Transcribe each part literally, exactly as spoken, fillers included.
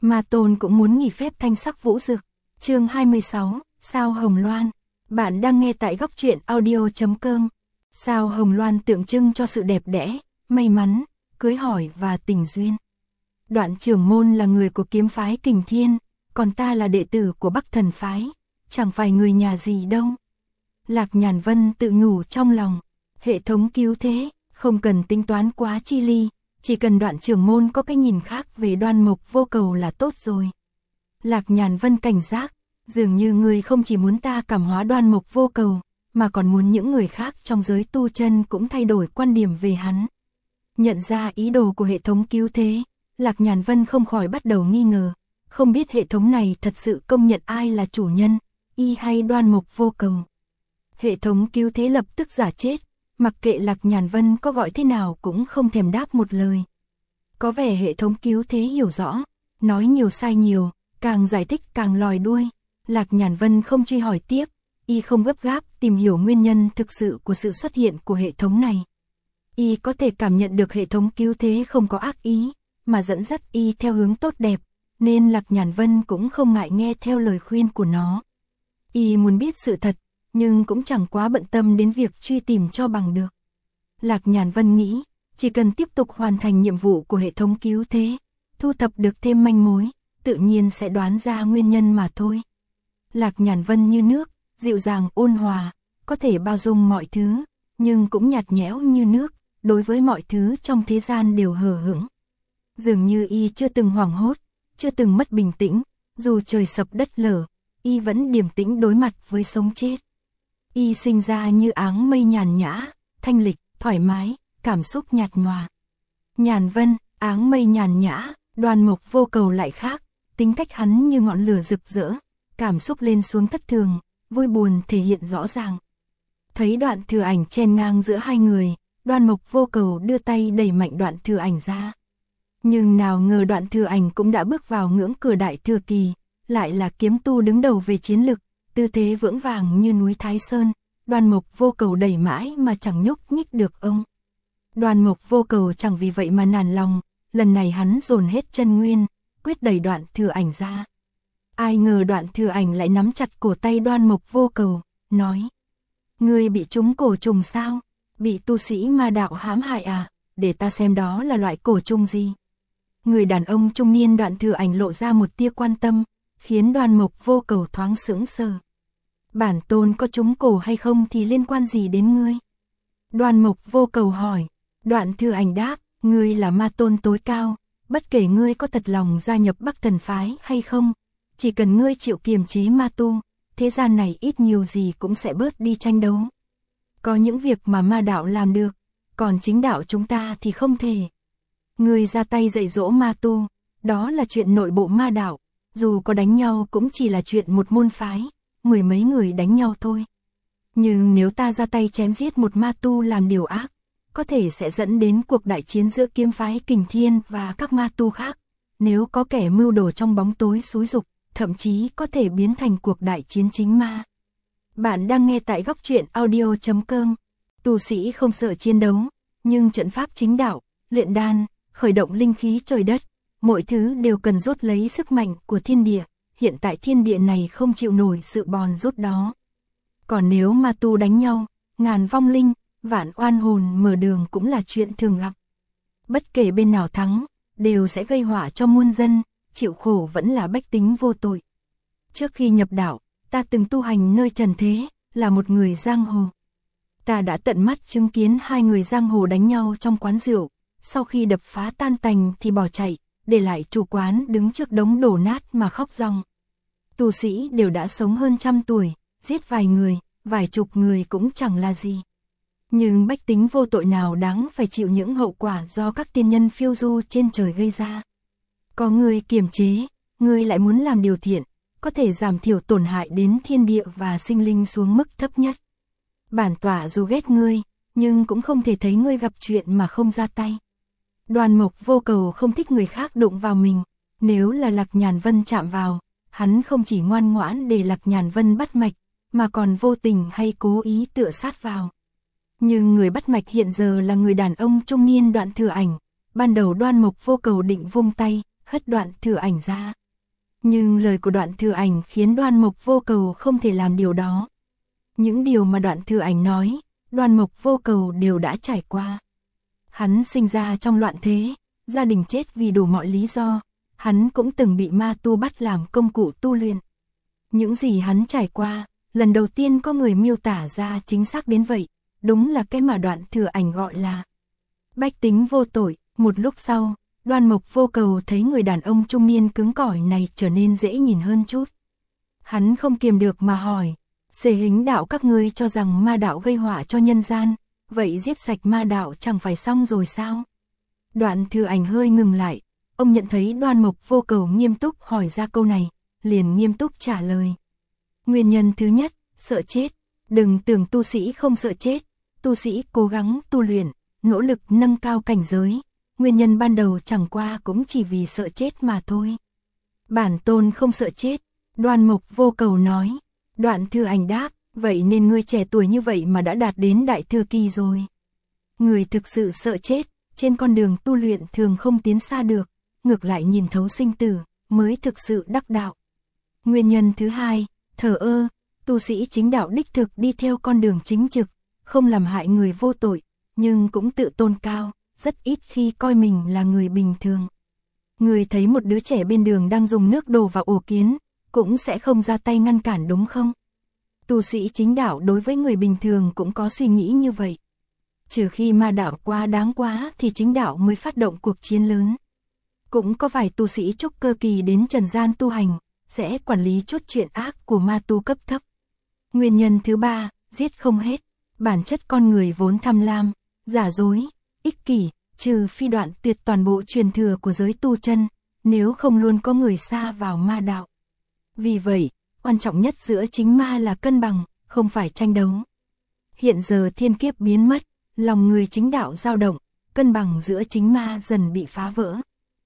Ma Tôn cũng muốn nghỉ phép thanh sắc vũ dực. Chương hai mươi sáu, Sao Hồng Loan. Bạn đang nghe tại góc truyện audio chấm com. Sao Hồng Loan tượng trưng cho sự đẹp đẽ, may mắn, cưới hỏi và tình duyên. Đoạn trưởng môn là người của kiếm phái Kình Thiên, còn ta là đệ tử của Bắc Thần phái, chẳng phải người nhà gì đâu. Lạc Nhàn Vân tự nhủ trong lòng, hệ thống cứu thế, không cần tính toán quá chi ly, chỉ cần đoạn trưởng môn có cái nhìn khác về Đoan Mộc Vô Cầu là tốt rồi. Lạc Nhàn Vân cảnh giác, dường như người không chỉ muốn ta cảm hóa Đoan Mộc Vô Cầu, mà còn muốn những người khác trong giới tu chân cũng thay đổi quan điểm về hắn. Nhận ra ý đồ của hệ thống cứu thế, Lạc Nhàn Vân không khỏi bắt đầu nghi ngờ, không biết hệ thống này thật sự công nhận ai là chủ nhân, y hay Đoan Mộc Vô Cầu. Hệ thống cứu thế lập tức giả chết, mặc kệ Lạc Nhàn Vân có gọi thế nào cũng không thèm đáp một lời. Có vẻ hệ thống cứu thế hiểu rõ, nói nhiều sai nhiều, càng giải thích càng lòi đuôi. Lạc Nhàn Vân không truy hỏi tiếp, y không gấp gáp tìm hiểu nguyên nhân thực sự của sự xuất hiện của hệ thống này. Y có thể cảm nhận được hệ thống cứu thế không có ác ý, mà dẫn dắt y theo hướng tốt đẹp, nên Lạc Nhàn Vân cũng không ngại nghe theo lời khuyên của nó. Y muốn biết sự thật, nhưng cũng chẳng quá bận tâm đến việc truy tìm cho bằng được. Lạc Nhàn Vân nghĩ, chỉ cần tiếp tục hoàn thành nhiệm vụ của hệ thống cứu thế, thu thập được thêm manh mối, tự nhiên sẽ đoán ra nguyên nhân mà thôi. Lạc Nhàn Vân như nước, dịu dàng ôn hòa, có thể bao dung mọi thứ, nhưng cũng nhạt nhẽo như nước, đối với mọi thứ trong thế gian đều hờ hững. Dường như y chưa từng hoảng hốt, chưa từng mất bình tĩnh, dù trời sập đất lở, y vẫn điềm tĩnh đối mặt với sống chết. Y sinh ra như áng mây nhàn nhã, thanh lịch, thoải mái, cảm xúc nhạt nhòa. Nhàn Vân, áng mây nhàn nhã, Đoan Mộc Vô Cầu lại khác, tính cách hắn như ngọn lửa rực rỡ, cảm xúc lên xuống thất thường, vui buồn thể hiện rõ ràng. Thấy Đoạn Thừa Ảnh chen ngang giữa hai người, Đoan Mộc Vô Cầu đưa tay đẩy mạnh Đoạn Thừa Ảnh ra. Nhưng nào ngờ Đoạn Thừa Ảnh cũng đã bước vào ngưỡng cửa đại thừa kỳ, lại là kiếm tu đứng đầu về chiến lực, tư thế vững vàng như núi Thái Sơn. Đoan Mộc Vô Cầu đẩy mãi mà chẳng nhúc nhích được ông. Đoan Mộc Vô Cầu chẳng vì vậy mà nản lòng, lần này hắn dồn hết chân nguyên, quyết đẩy Đoạn Thừa Ảnh ra. Ai ngờ Đoạn Thừa Ảnh lại nắm chặt cổ tay Đoan Mộc Vô Cầu, nói: "Ngươi bị trúng cổ trùng sao? Bị tu sĩ ma đạo hãm hại à? Để ta xem đó là loại cổ trùng gì." Người đàn ông trung niên Đoạn Thừa Ảnh lộ ra một tia quan tâm, khiến Đoan Mộc Vô Cầu thoáng sững sờ. "Bản tôn có trúng cổ hay không thì liên quan gì đến ngươi?" Đoan Mộc Vô Cầu hỏi. Đoạn Thừa Ảnh đáp: "Ngươi là ma tôn tối cao, bất kể ngươi có thật lòng gia nhập Bắc Thần phái hay không, chỉ cần ngươi chịu kiềm chế ma tu, thế gian này ít nhiều gì cũng sẽ bớt đi tranh đấu. Có những việc mà ma đạo làm được, còn chính đạo chúng ta thì không thể. Ngươi ra tay dạy dỗ ma tu, đó là chuyện nội bộ ma đạo, dù có đánh nhau cũng chỉ là chuyện một môn phái, mười mấy người đánh nhau thôi. Nhưng nếu ta ra tay chém giết một ma tu làm điều ác, có thể sẽ dẫn đến cuộc đại chiến giữa kiếm phái Kình Thiên và các ma tu khác. Nếu có kẻ mưu đồ trong bóng tối xúi giục, thậm chí có thể biến thành cuộc đại chiến chính ma." Bạn đang nghe tại góc truyện audio chấm com. Tu sĩ không sợ chiến đấu, nhưng trận pháp chính đạo, luyện đan, khởi động linh khí trời đất, mọi thứ đều cần rút lấy sức mạnh của thiên địa. Hiện tại thiên địa này không chịu nổi sự bòn rút đó. Còn nếu ma tu đánh nhau, ngàn vong linh, vạn oan hồn mở đường cũng là chuyện thường gặp. Bất kể bên nào thắng, đều sẽ gây họa cho muôn dân, chịu khổ vẫn là bách tính vô tội. Trước khi nhập đạo, ta từng tu hành nơi trần thế, là một người giang hồ. Ta đã tận mắt chứng kiến hai người giang hồ đánh nhau trong quán rượu, sau khi đập phá tan tành thì bỏ chạy, để lại chủ quán đứng trước đống đổ nát mà khóc ròng. Tu sĩ đều đã sống hơn trăm tuổi, giết vài người, vài chục người cũng chẳng là gì. Nhưng bách tính vô tội nào đáng phải chịu những hậu quả do các tiên nhân phiêu du trên trời gây ra. Có người kiềm chế, người lại muốn làm điều thiện, có thể giảm thiểu tổn hại đến thiên địa và sinh linh xuống mức thấp nhất. Bản tọa dù ghét ngươi, nhưng cũng không thể thấy ngươi gặp chuyện mà không ra tay." Đoan Mộc Vô Cầu không thích người khác đụng vào mình, nếu là Lạc Nhàn Vân chạm vào, hắn không chỉ ngoan ngoãn để Lạc Nhàn Vân bắt mạch, mà còn vô tình hay cố ý tựa sát vào. Nhưng người bắt mạch hiện giờ là người đàn ông trung niên Đoạn Thừa Ảnh. Ban đầu Đoan Mộc Vô Cầu định vung tay, hất Đoạn Thừa Ảnh ra. Nhưng lời của Đoạn Thừa Ảnh khiến Đoan Mộc Vô Cầu không thể làm điều đó. Những điều mà Đoạn Thừa Ảnh nói, Đoan Mộc Vô Cầu đều đã trải qua. Hắn sinh ra trong loạn thế, gia đình chết vì đủ mọi lý do, hắn cũng từng bị ma tu bắt làm công cụ tu luyện. Những gì hắn trải qua, lần đầu tiên có người miêu tả ra chính xác đến vậy, đúng là cái mà Đoạn Thừa Ảnh gọi là bách tính vô tội. Một lúc sau, Đoan Mộc Vô Cầu thấy người đàn ông trung niên cứng cỏi này trở nên dễ nhìn hơn chút. Hắn không kiềm được mà hỏi, Xề Hính đạo các ngươi cho rằng ma đạo gây họa cho nhân gian, vậy giết sạch ma đạo chẳng phải xong rồi sao? Đoạn Thừa Ảnh hơi ngừng lại, ông nhận thấy Đoan Mộc Vô Cầu nghiêm túc hỏi ra câu này, liền nghiêm túc trả lời. Nguyên nhân thứ nhất, sợ chết. Đừng tưởng tu sĩ không sợ chết, tu sĩ cố gắng tu luyện, nỗ lực nâng cao cảnh giới. Nguyên nhân ban đầu chẳng qua cũng chỉ vì sợ chết mà thôi. Bản tôn không sợ chết, Đoan Mộc Vô Cầu nói. Đoạn Thừa Ảnh đáp, vậy nên ngươi trẻ tuổi như vậy mà đã đạt đến đại thừa kỳ rồi. Người thực sự sợ chết, trên con đường tu luyện thường không tiến xa được, ngược lại nhìn thấu sinh tử, mới thực sự đắc đạo. Nguyên nhân thứ hai, thờ ơ, tu sĩ chính đạo đích thực đi theo con đường chính trực, không làm hại người vô tội, nhưng cũng tự tôn cao, rất ít khi coi mình là người bình thường. Người thấy một đứa trẻ bên đường đang dùng nước đổ vào ổ kiến, cũng sẽ không ra tay ngăn cản đúng không? Tu sĩ chính đạo đối với người bình thường cũng có suy nghĩ như vậy. Trừ khi ma đạo quá đáng quá thì chính đạo mới phát động cuộc chiến lớn. Cũng có vài tu sĩ trúc cơ kỳ đến trần gian tu hành, sẽ quản lý chút chuyện ác của ma tu cấp thấp. Nguyên nhân thứ ba, giết không hết. Bản chất con người vốn tham lam, giả dối, ích kỷ, trừ phi đoạn tuyệt toàn bộ truyền thừa của giới tu chân, nếu không luôn có người sa vào ma đạo. Vì vậy, quan trọng nhất giữa chính ma là cân bằng, không phải tranh đấu. Hiện giờ thiên kiếp biến mất, lòng người chính đạo dao động, cân bằng giữa chính ma dần bị phá vỡ.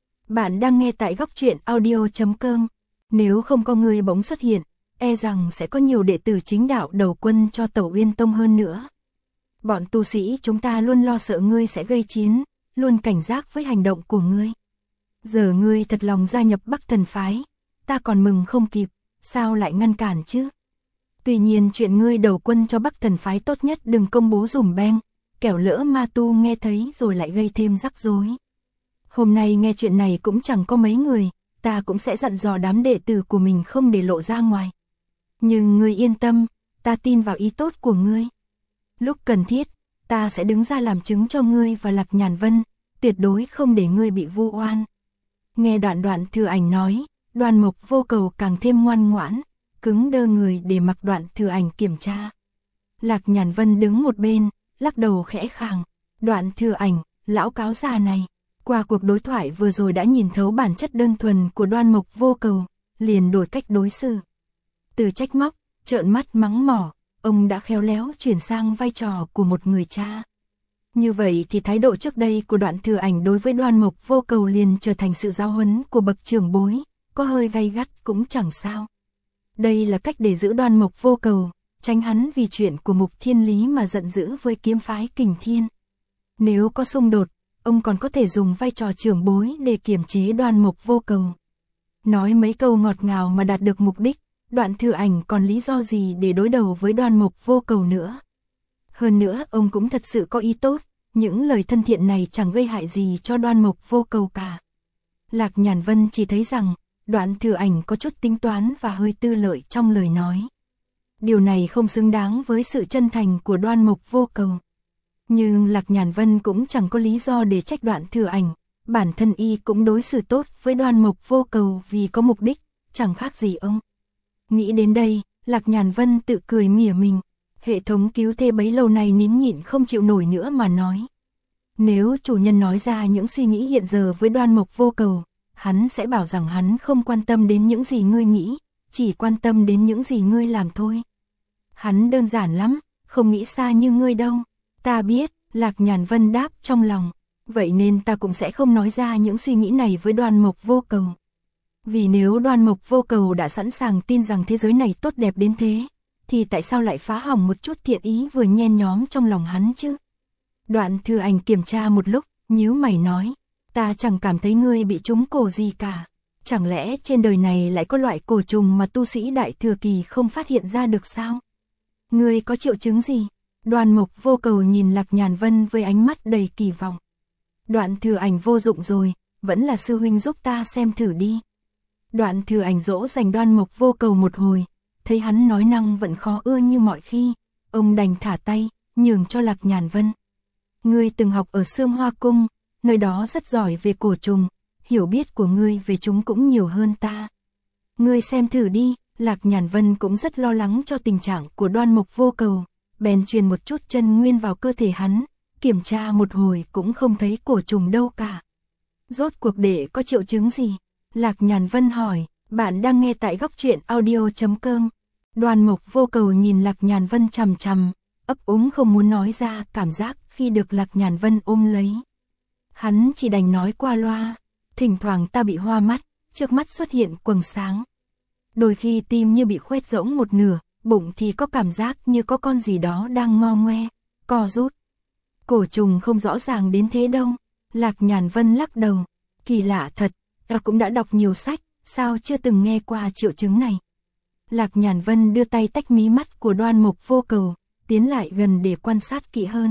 Bạn đang nghe tại góc truyện audio chấm com. Nếu không có người bỗng xuất hiện, e rằng sẽ có nhiều đệ tử chính đạo đầu quân cho Tẩu Uyên Tông hơn nữa. Bọn tu sĩ chúng ta luôn lo sợ ngươi sẽ gây chiến, luôn cảnh giác với hành động của ngươi. Giờ ngươi thật lòng gia nhập Bắc Thần Phái, ta còn mừng không kịp, sao lại ngăn cản chứ? Tuy nhiên chuyện ngươi đầu quân cho Bắc Thần Phái tốt nhất đừng công bố dùm beng, kẻo lỡ ma tu nghe thấy rồi lại gây thêm rắc rối. Hôm nay nghe chuyện này cũng chẳng có mấy người, ta cũng sẽ dặn dò đám đệ tử của mình không để lộ ra ngoài. Nhưng ngươi yên tâm, ta tin vào ý tốt của ngươi. Lúc cần thiết, ta sẽ đứng ra làm chứng cho ngươi và Lạc Nhàn Vân, tuyệt đối không để ngươi bị vu oan. Nghe Đoạn Đoạn Thừa Ảnh nói, Đoan Mộc Vô Cầu càng thêm ngoan ngoãn, cứng đơ người để mặc Đoạn Thừa Ảnh kiểm tra. Lạc Nhàn Vân đứng một bên, lắc đầu khẽ khàng. Đoạn Thừa Ảnh, lão cáo già này, qua cuộc đối thoại vừa rồi đã nhìn thấu bản chất đơn thuần của Đoan Mộc Vô Cầu, liền đổi cách đối xử. Từ trách móc, trợn mắt mắng mỏ, ông đã khéo léo chuyển sang vai trò của một người cha. Như vậy thì thái độ trước đây của Đoạn Thừa Ảnh đối với Đoan Mộc Vô Cầu liền trở thành sự giáo huấn của bậc trưởng bối, có hơi gay gắt cũng chẳng sao. Đây là cách để giữ Đoan Mộc Vô Cầu, tránh hắn vì chuyện của Mục Thiên Lý mà giận dữ với kiếm phái Kình Thiên. Nếu có xung đột, ông còn có thể dùng vai trò trưởng bối để kiềm chế Đoan Mộc Vô Cầu. Nói mấy câu ngọt ngào mà đạt được mục đích, Đoạn Thừa Ảnh còn lý do gì để đối đầu với Đoan Mộc Vô Cầu nữa. Hơn nữa ông cũng thật sự có ý tốt, những lời thân thiện này chẳng gây hại gì cho Đoan Mộc Vô Cầu cả. Lạc Nhàn Vân chỉ thấy rằng, Đoạn Thừa Ảnh có chút tính toán và hơi tư lợi trong lời nói. Điều này không xứng đáng với sự chân thành của Đoan Mộc Vô Cầu. Nhưng Lạc Nhàn Vân cũng chẳng có lý do để trách Đoạn Thừa Ảnh, bản thân y cũng đối xử tốt với Đoan Mộc Vô Cầu vì có mục đích, chẳng khác gì ông. Nghĩ đến đây, Lạc Nhàn Vân tự cười mỉa mình, hệ thống cứu thê bấy lâu nay nín nhịn không chịu nổi nữa mà nói. Nếu chủ nhân nói ra những suy nghĩ hiện giờ với Đoan Mộc Vô Cầu, hắn sẽ bảo rằng hắn không quan tâm đến những gì ngươi nghĩ, chỉ quan tâm đến những gì ngươi làm thôi. Hắn đơn giản lắm, không nghĩ xa như ngươi đâu. Ta biết, Lạc Nhàn Vân đáp trong lòng, vậy nên ta cũng sẽ không nói ra những suy nghĩ này với Đoan Mộc Vô Cầu. Vì nếu Đoan Mộc Vô Cầu đã sẵn sàng tin rằng thế giới này tốt đẹp đến thế, thì tại sao lại phá hỏng một chút thiện ý vừa nhen nhóm trong lòng hắn chứ? Đoạn Thừa Ảnh kiểm tra một lúc, nhíu mày nói, Ta chẳng cảm thấy ngươi bị trúng cổ gì cả. Chẳng lẽ trên đời này lại có loại cổ trùng mà tu sĩ đại thừa kỳ không phát hiện ra được sao? Ngươi có triệu chứng gì? Đoan Mục Vô Cầu nhìn Lạc Nhàn Vân với ánh mắt đầy kỳ vọng. Đoạn Thừa Ảnh vô dụng rồi, vẫn là sư huynh giúp ta xem thử đi. Đoạn Thừa Ảnh dỗ dành Đoan Mục Vô Cầu một hồi, thấy hắn nói năng vẫn khó ưa như mọi khi, ông đành thả tay, nhường cho Lạc Nhàn Vân. Ngươi từng học ở Sương Hoa Cung, nơi đó rất giỏi về cổ trùng, hiểu biết của ngươi về chúng cũng nhiều hơn ta. Ngươi xem thử đi. Lạc Nhàn Vân cũng rất lo lắng cho tình trạng của Đoan Mục Vô Cầu, bèn truyền một chút chân nguyên vào cơ thể hắn, kiểm tra một hồi cũng không thấy cổ trùng đâu cả. Rốt cuộc đệ có triệu chứng gì? Lạc Nhàn Vân hỏi. Bạn đang nghe tại góc truyện audio chấm com. Đoan Mục Vô Cầu nhìn Lạc Nhàn Vân chằm chằm, ấp úng không muốn nói ra cảm giác khi được Lạc Nhàn Vân ôm lấy. Hắn chỉ đành nói qua loa, thỉnh thoảng ta bị hoa mắt, trước mắt xuất hiện quầng sáng. Đôi khi tim như bị khoét rỗng một nửa, bụng thì có cảm giác như có con gì đó đang ngo ngoe, co rút. Cổ trùng không rõ ràng đến thế đâu. Lạc Nhàn Vân lắc đầu. Kỳ lạ thật, ta cũng đã đọc nhiều sách, sao chưa từng nghe qua triệu chứng này. Lạc Nhàn Vân đưa tay tách mí mắt của Đoan Mục Vô Cầu, tiến lại gần để quan sát kỹ hơn.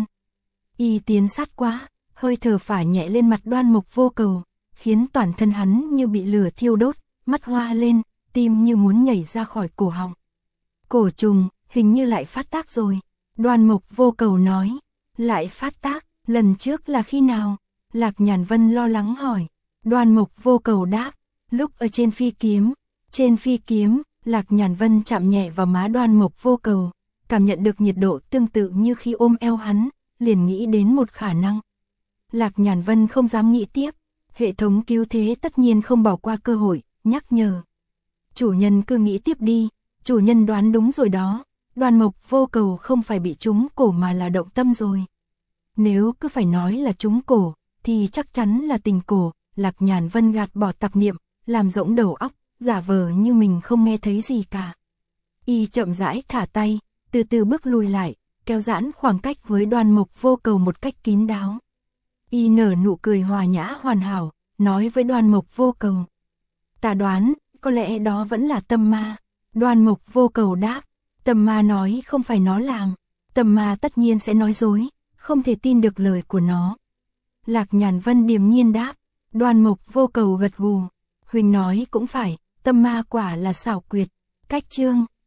Y tiến sát quá, hơi thở phả nhẹ lên mặt Đoan Mục Vô Cầu, khiến toàn thân hắn như bị lửa thiêu đốt, mắt hoa lên, tim như muốn nhảy ra khỏi cổ họng. Cổ trùng, hình như lại phát tác rồi. Đoan Mục Vô Cầu nói. Lại phát tác, lần trước là khi nào? Lạc Nhàn Vân lo lắng hỏi. Đoan Mục Vô Cầu đáp. Lúc ở trên phi kiếm. Trên phi kiếm, Lạc Nhàn Vân chạm nhẹ vào má Đoan Mục Vô Cầu, cảm nhận được nhiệt độ tương tự như khi ôm eo hắn, liền nghĩ đến một khả năng. Lạc Nhàn Vân không dám nghĩ tiếp. Hệ thống cứu thế tất nhiên không bỏ qua cơ hội, nhắc nhở. Chủ nhân cứ nghĩ tiếp đi, chủ nhân đoán đúng rồi đó, Đoan Mục Vô Cầu không phải bị trúng cổ mà là động tâm rồi. Nếu cứ phải nói là trúng cổ, thì chắc chắn là tình cổ. Lạc Nhàn Vân gạt bỏ tạp niệm, làm rỗng đầu óc, giả vờ như mình không nghe thấy gì cả. Y chậm rãi thả tay, từ từ bước lùi lại, kéo giãn khoảng cách với Đoan Mục Vô Cầu một cách kín đáo. Y nở nụ cười hòa nhã hoàn hảo, nói với Đoan Mục Vô Cầu. Ta đoán, có lẽ đó vẫn là tâm ma. Đoan Mục Vô Cầu đáp. Tâm ma nói không phải nó làm. Tâm ma tất nhiên sẽ nói dối, không thể tin được lời của nó. Lạc Nhàn Vân điềm nhiên đáp. Đoan Mục Vô Cầu gật gù. Huỳnh nói cũng phải, tâm ma quả là xảo quyệt. Cách chương